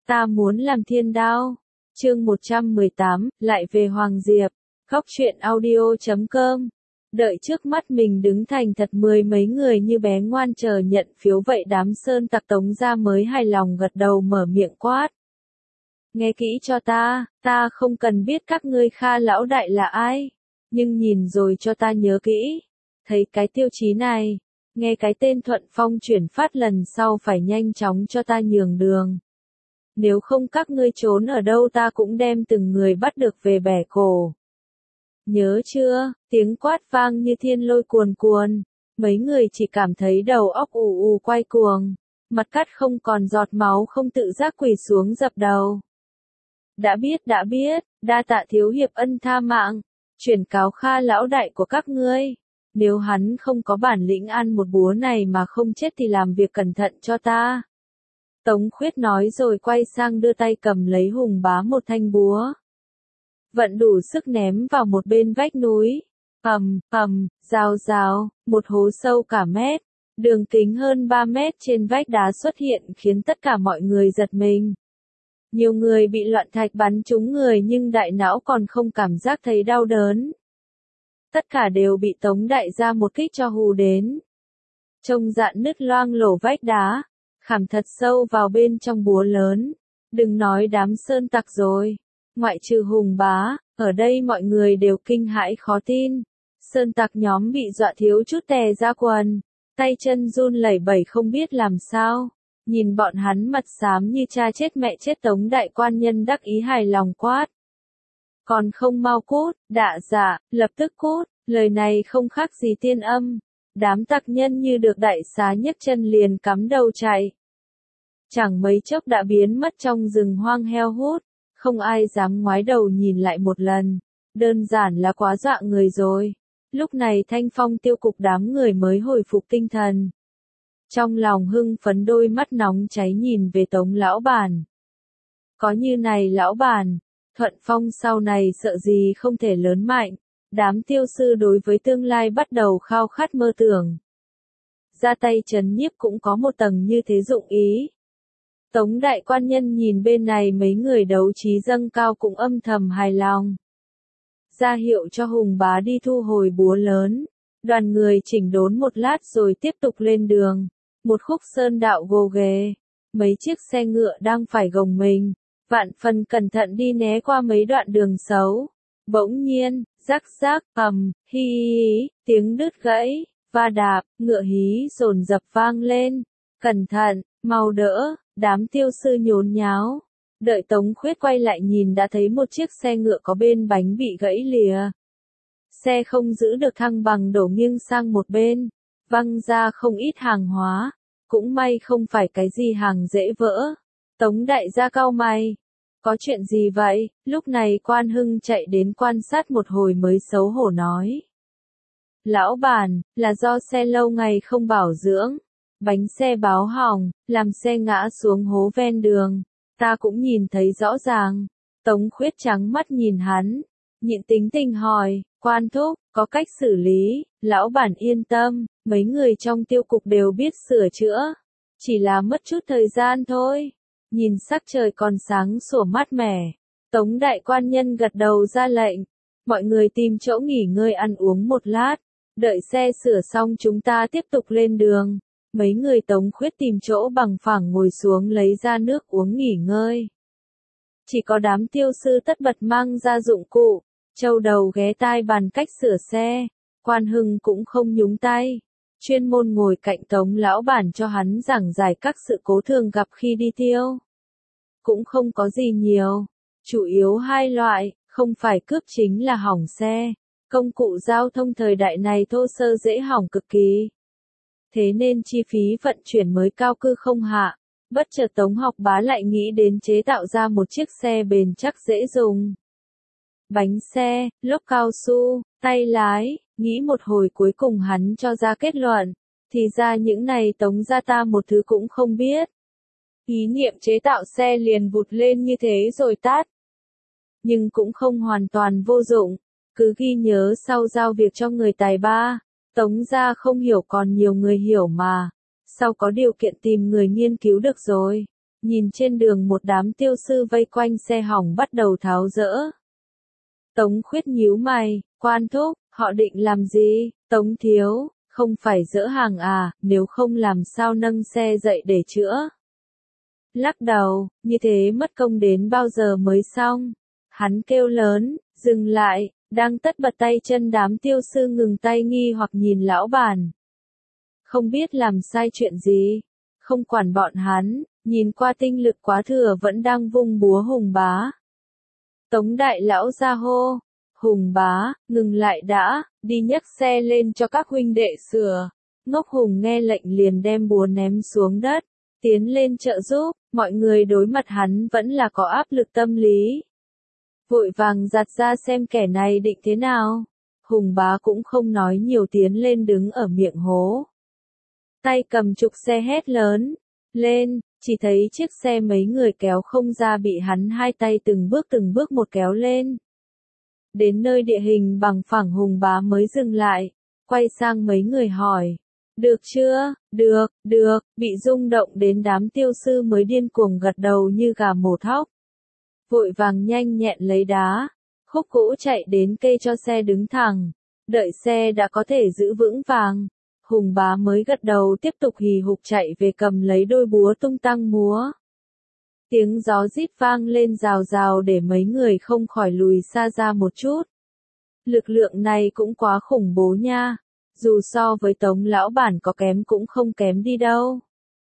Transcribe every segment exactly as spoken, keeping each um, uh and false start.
Ta muốn làm thiên đao. Chương một trăm mười tám, lại về Hoàng Diệp. Góc truyện audio chấm com. Đợi trước mắt mình đứng thành thật mười mấy người như bé ngoan chờ nhận phiếu vậy đám sơn tặc Tống gia mới hài lòng gật đầu mở miệng quát. Nghe kỹ cho ta, ta không cần biết các ngươi Kha lão đại là ai, nhưng nhìn rồi cho ta nhớ kỹ. Thấy cái tiêu chí này, nghe cái tên Thuận Phong chuyển phát lần sau phải nhanh chóng cho ta nhường đường. Nếu không các ngươi trốn ở đâu ta cũng đem từng người bắt được về bẻ cổ. Nhớ chưa, tiếng quát vang như thiên lôi cuồn cuồn, mấy người chỉ cảm thấy đầu óc ù ù quay cuồng, mặt cắt không còn giọt máu không tự giác quỳ xuống dập đầu. Đã biết đã biết, đa tạ thiếu hiệp ân tha mạng, chuyển cáo Kha lão đại của các ngươi, nếu hắn không có bản lĩnh ăn một búa này mà không chết thì làm việc cẩn thận cho ta. Tống Khuyết nói rồi quay sang đưa tay cầm lấy Hùng Bá một thanh búa. Vận đủ sức ném vào một bên vách núi. Ầm, ầm, rào rào, một hố sâu cả mét, đường kính hơn ba mét trên vách đá xuất hiện khiến tất cả mọi người giật mình. Nhiều người bị loạn thạch bắn trúng người nhưng đại não còn không cảm giác thấy đau đớn. Tất cả đều bị Tống đại gia một kích cho hù đến. Trông dạn nứt loang lổ vách đá, khảm thật sâu vào bên trong búa lớn. Đừng nói đám sơn tặc rồi, ngoại trừ Hùng Bá, ở đây mọi người đều kinh hãi khó tin. Sơn tặc nhóm bị dọa thiếu chút tè ra quần, tay chân run lẩy bẩy không biết làm sao. Nhìn bọn hắn mặt xám như cha chết mẹ chết Tống đại quan nhân đắc ý hài lòng quát. Còn không mau cút, đạ dạ, lập tức cút, lời này không khác gì tiên âm. Đám tặc nhân như được đại xá nhấc chân liền cắm đầu chạy. Chẳng mấy chốc đã biến mất trong rừng hoang heo hút, không ai dám ngoái đầu nhìn lại một lần, đơn giản là quá dọa người rồi. Lúc này Thanh Phong tiêu cục đám người mới hồi phục tinh thần. Trong lòng hưng phấn đôi mắt nóng cháy nhìn về Tống lão bản. Có như này lão bản, Thuận Phong sau này sợ gì không thể lớn mạnh. Đám tiêu sư đối với tương lai bắt đầu khao khát mơ tưởng. Ra tay trấn nhiếp cũng có một tầng như thế dụng ý. Tống đại quan nhân nhìn bên này mấy người đấu trí dâng cao cũng âm thầm hài lòng. Ra hiệu cho Hùng Bá đi thu hồi búa lớn. Đoàn người chỉnh đốn một lát rồi tiếp tục lên đường. Một khúc sơn đạo gồ ghề. Mấy chiếc xe ngựa đang phải gồng mình. Vạn phần cẩn thận đi né qua mấy đoạn đường xấu. Bỗng nhiên, rắc rắc, ầm, hi hi, tiếng đứt gãy, va đạp, ngựa hí dồn dập vang lên. Cẩn thận, mau đỡ, đám tiêu sư nhốn nháo. Đợi Tống Khuyết quay lại nhìn đã thấy một chiếc xe ngựa có bên bánh bị gãy lìa. Xe không giữ được thăng bằng đổ nghiêng sang một bên, văng ra không ít hàng hóa. Cũng may không phải cái gì hàng dễ vỡ. Tống đại gia cau mày. Có chuyện gì vậy? Lúc này Quan Hưng chạy đến quan sát một hồi mới xấu hổ nói. Lão bản, là do xe lâu ngày không bảo dưỡng. Bánh xe báo hỏng, làm xe ngã xuống hố ven đường. Ta cũng nhìn thấy rõ ràng. Tống Khuyết trắng mắt nhìn hắn. Nhịn tính tình hỏi, Quan thúc, có cách xử lý. Lão bản yên tâm, mấy người trong tiêu cục đều biết sửa chữa. Chỉ là mất chút thời gian thôi. Nhìn sắc trời còn sáng sủa mát mẻ, Tống đại quan nhân gật đầu ra lệnh. Mọi người tìm chỗ nghỉ ngơi ăn uống một lát, đợi xe sửa xong chúng ta tiếp tục lên đường. Mấy người Tống Khuyết tìm chỗ bằng phẳng ngồi xuống lấy ra nước uống nghỉ ngơi. Chỉ có đám tiêu sư tất bật mang ra dụng cụ, châu đầu ghé tai bàn cách sửa xe. Quan Hưng cũng không nhúng tay, chuyên môn ngồi cạnh Tống lão bản cho hắn giảng giải các sự cố thường gặp khi đi tiêu. Cũng không có gì nhiều, chủ yếu hai loại, không phải cướp chính là hỏng xe. Công cụ giao thông thời đại này thô sơ dễ hỏng cực kỳ. Thế nên chi phí vận chuyển mới cao cư không hạ. Bất chợt Tống Học Bá lại nghĩ đến chế tạo ra một chiếc xe bền chắc dễ dùng. Bánh xe, lốp cao su, tay lái, nghĩ một hồi cuối cùng hắn cho ra kết luận. Thì ra những này Tống gia ta một thứ cũng không biết. Ý niệm chế tạo xe liền vụt lên như thế rồi tát. Nhưng cũng không hoàn toàn vô dụng. Cứ ghi nhớ sau giao việc cho người tài ba. Tống gia không hiểu còn nhiều người hiểu mà. Sau có điều kiện tìm người nghiên cứu được rồi. nhìn trên đường một đám tiêu sư vây quanh xe hỏng bắt đầu tháo dỡ. Tống Khuyết nhíu mày, quan thúc, họ định làm gì? Tống thiếu, không phải dỡ hàng à, nếu không làm sao nâng xe dậy để chữa. Lắc đầu, như thế mất công đến bao giờ mới xong. Hắn kêu lớn, dừng lại, đang tất bật tay chân đám tiêu sư ngừng tay nghi hoặc nhìn lão bản. Không biết làm sai chuyện gì, không quản bọn hắn, nhìn qua tinh lực quá thừa vẫn đang vung búa Hùng Bá. Tống đại lão ra hô, Hùng Bá, ngừng lại đã, đi nhấc xe lên cho các huynh đệ sửa. Ngốc Hùng nghe lệnh liền đem búa ném xuống đất, tiến lên trợ giúp, mọi người đối mặt hắn vẫn là có áp lực tâm lý. Vội vàng giặt ra xem kẻ này định thế nào. Hùng Bá cũng không nói nhiều, tiến lên đứng ở miệng hố. Tay cầm trục xe hét lớn, lên, chỉ thấy chiếc xe mấy người kéo không ra bị hắn hai tay từng bước từng bước một kéo lên. Đến nơi địa hình bằng phẳng Hùng Bá mới dừng lại, quay sang mấy người hỏi. Được chưa? Được, được, bị rung động đến đám tiêu sư mới điên cuồng gật đầu như gà mổ thóc. Vội vàng nhanh nhẹn lấy đá, khúc cũ chạy đến cây cho xe đứng thẳng, đợi xe đã có thể giữ vững vàng. Hùng Bá mới gật đầu tiếp tục hì hục chạy về cầm lấy đôi búa tung tăng múa. Tiếng gió rít vang lên rào rào để mấy người không khỏi lùi xa ra một chút. Lực lượng này cũng quá khủng bố nha, dù so với Tống lão bản có kém cũng không kém đi đâu.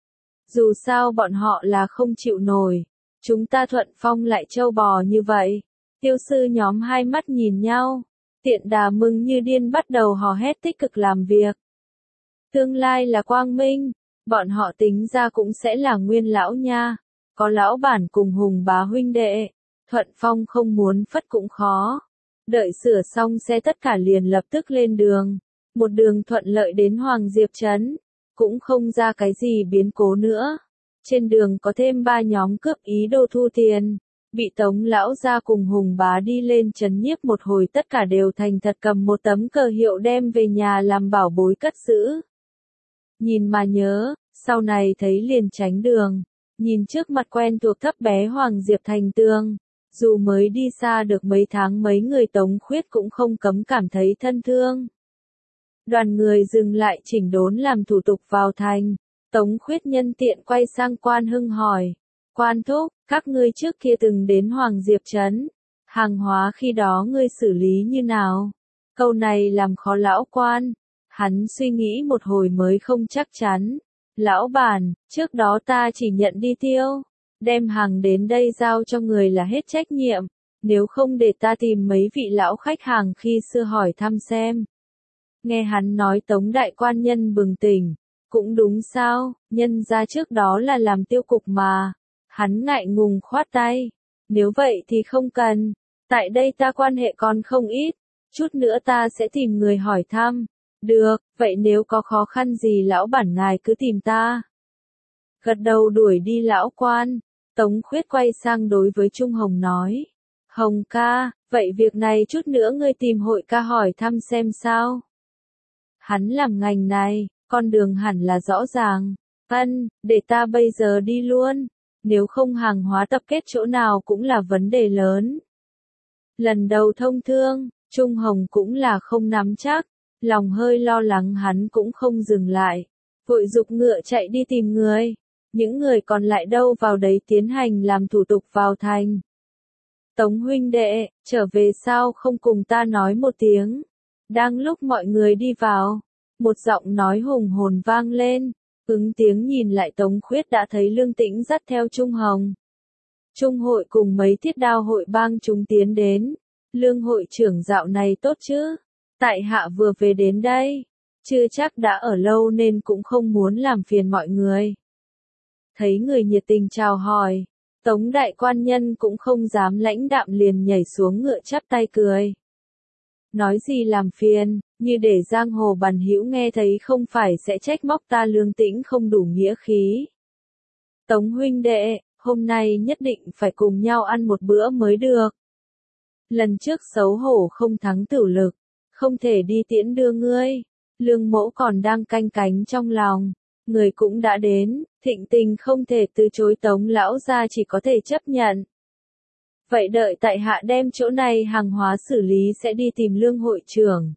Dù sao bọn họ là không chịu nổi, chúng ta thuận phong lại trâu bò như vậy. Tiêu sư nhóm hai mắt nhìn nhau, tiện đà mừng như điên bắt đầu hò hét tích cực làm việc. Tương lai là quang minh, bọn họ tính ra cũng sẽ là nguyên lão nha, có lão bản cùng Hùng Bá huynh đệ, thuận phong không muốn phất cũng khó. Đợi sửa xong xe tất cả liền lập tức lên đường, một đường thuận lợi đến Hoàng Diệp Trấn, cũng không ra cái gì biến cố nữa. Trên đường có thêm ba nhóm cướp ý đồ thu tiền, bị Tống lão ra cùng Hùng Bá đi lên trấn nhiếp một hồi, tất cả đều thành thật cầm một tấm cờ hiệu đem về nhà làm bảo bối cất giữ. Nhìn mà nhớ, sau này thấy liền tránh đường, nhìn trước mặt quen thuộc thấp bé Hoàng Diệp thành tường. Dù mới đi xa được mấy tháng mấy người Tống Khuyết cũng không cấm cảm thấy thân thương. Đoàn người dừng lại chỉnh đốn làm thủ tục vào thành. Tống Khuyết nhân tiện quay sang Quan Hưng hỏi. Quan thúc, các ngươi trước kia từng đến Hoàng Diệp Trấn. Hàng hóa khi đó ngươi xử lý như nào? Câu này làm khó lão quan. Hắn suy nghĩ một hồi mới không chắc chắn. Lão bản, trước đó ta chỉ nhận đi tiêu. Đem hàng đến đây giao cho người là hết trách nhiệm. Nếu không để ta tìm mấy vị lão khách hàng khi xưa hỏi thăm xem. Nghe hắn nói Tống đại quan nhân bừng tỉnh. Cũng đúng sao, nhân ra trước đó là làm tiêu cục mà. Hắn ngại ngùng khoát tay. Nếu vậy thì không cần. Tại đây ta quan hệ còn không ít. Chút nữa ta sẽ tìm người hỏi thăm. Được, vậy nếu có khó khăn gì lão bản ngài cứ tìm ta. Gật đầu đuổi đi lão quan. Tống Khuyết quay sang đối với Trung Hồng nói. Hồng ca, vậy việc này chút nữa ngươi tìm hội ca hỏi thăm xem sao. Hắn làm ngành này, con đường hẳn là rõ ràng. Ân, để ta bây giờ đi luôn. Nếu không hàng hóa tập kết chỗ nào cũng là vấn đề lớn. Lần đầu thông thương, Trung Hồng cũng là không nắm chắc. Lòng hơi lo lắng hắn cũng không dừng lại. Vội giục ngựa chạy đi tìm người. Những người còn lại đâu vào đấy tiến hành làm thủ tục vào thành. Tống huynh đệ, trở về sao không cùng ta nói một tiếng. Đang lúc mọi người đi vào, một giọng nói hùng hồn vang lên. Ứng tiếng nhìn lại Tống Khuyết đã thấy Lương Tĩnh dắt theo Trung Hồng. Trung hội cùng mấy thiết đao hội bang chúng tiến đến. Lương hội trưởng dạo này tốt chứ? Tại hạ vừa về đến đây. Chưa chắc đã ở lâu nên cũng không muốn làm phiền mọi người. Thấy người nhiệt tình chào hỏi, Tống đại quan nhân cũng không dám lãnh đạm liền nhảy xuống ngựa chắp tay cười. Nói gì làm phiền, như để giang hồ bần hữu nghe thấy không phải sẽ trách móc ta Lương Tĩnh không đủ nghĩa khí. Tống huynh đệ, hôm nay nhất định phải cùng nhau ăn một bữa mới được. Lần trước xấu hổ không thắng tử lực, không thể đi tiễn đưa ngươi. Lương mẫu còn đang canh cánh trong lòng. Người cũng đã đến, Thịnh Tình không thể từ chối, Tống lão gia chỉ có thể chấp nhận. Vậy đợi tại hạ đem chỗ này hàng hóa xử lý sẽ đi tìm Lương hội trưởng.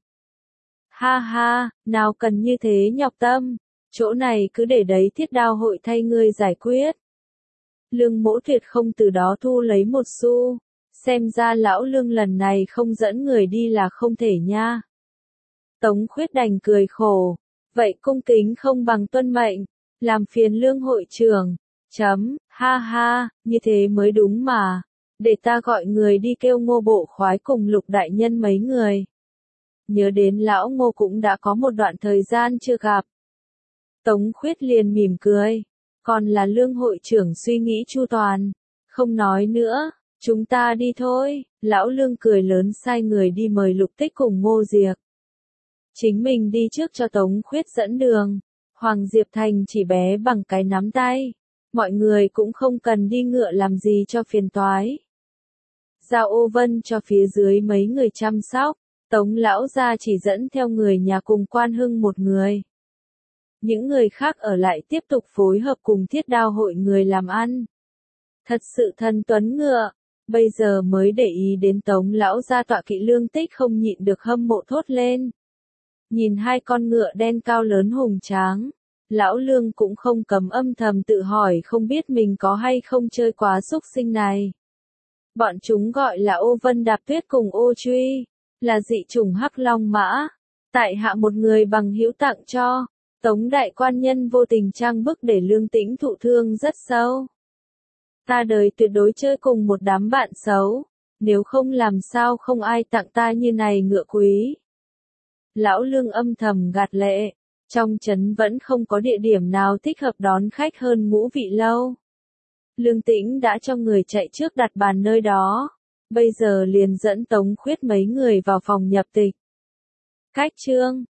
Ha ha, nào cần như thế nhọc tâm, chỗ này cứ để đấy Thiết Đao hội thay ngươi giải quyết. Lương Mỗ tuyệt không từ đó thu lấy một xu, xem ra lão Lương lần này không dẫn người đi là không thể nha. Tống Khuyết đành cười khổ, vậy cung kính không bằng tuân mệnh, làm phiền Lương hội trưởng, chấm, ha ha, như thế mới đúng mà, để ta gọi người đi kêu Ngô bộ khoái cùng Lục đại nhân mấy người. Nhớ đến lão Ngô cũng đã có một đoạn thời gian chưa gặp. Tống Khuyết liền mỉm cười, còn là Lương hội trưởng suy nghĩ chu toàn, không nói nữa, chúng ta đi thôi, lão Lương cười lớn sai người đi mời Lục Tích cùng Ngô Diệp. Chính mình đi trước cho Tống Khuyết dẫn đường, Hoàng Diệp Thành chỉ bé bằng cái nắm tay, mọi người cũng không cần đi ngựa làm gì cho phiền toái. Giao Ô Vân cho phía dưới mấy người chăm sóc, Tống lão gia chỉ dẫn theo người nhà cùng Quan Hưng một người. Những người khác ở lại tiếp tục phối hợp cùng Thiết Đao hội người làm ăn. Thật sự thân tuấn ngựa, bây giờ mới để ý đến Tống lão gia tọa kỵ Lương Tích không nhịn được hâm mộ thốt lên. Nhìn hai con ngựa đen cao lớn hùng tráng, lão Lương cũng không cầm âm thầm tự hỏi không biết mình có hay không chơi quá xúc sinh này. Bọn chúng gọi là Ô Vân Đạp Tuyết cùng Ô Truy, là dị chủng hắc long mã. Tại hạ một người bằng hữu tặng cho, Tống đại quan nhân vô tình trang bức để Lương Tĩnh thụ thương rất sâu. Ta đời tuyệt đối chơi cùng một đám bạn xấu, nếu không làm sao không ai tặng ta như này ngựa quý. Lão Lương âm thầm gạt lệ, trong trấn vẫn không có địa điểm nào thích hợp đón khách hơn Ngũ Vị Lâu. Lương Tĩnh đã cho người chạy trước đặt bàn nơi đó, bây giờ liền dẫn Tống Khuyết mấy người vào phòng nhập tịch. Cách chương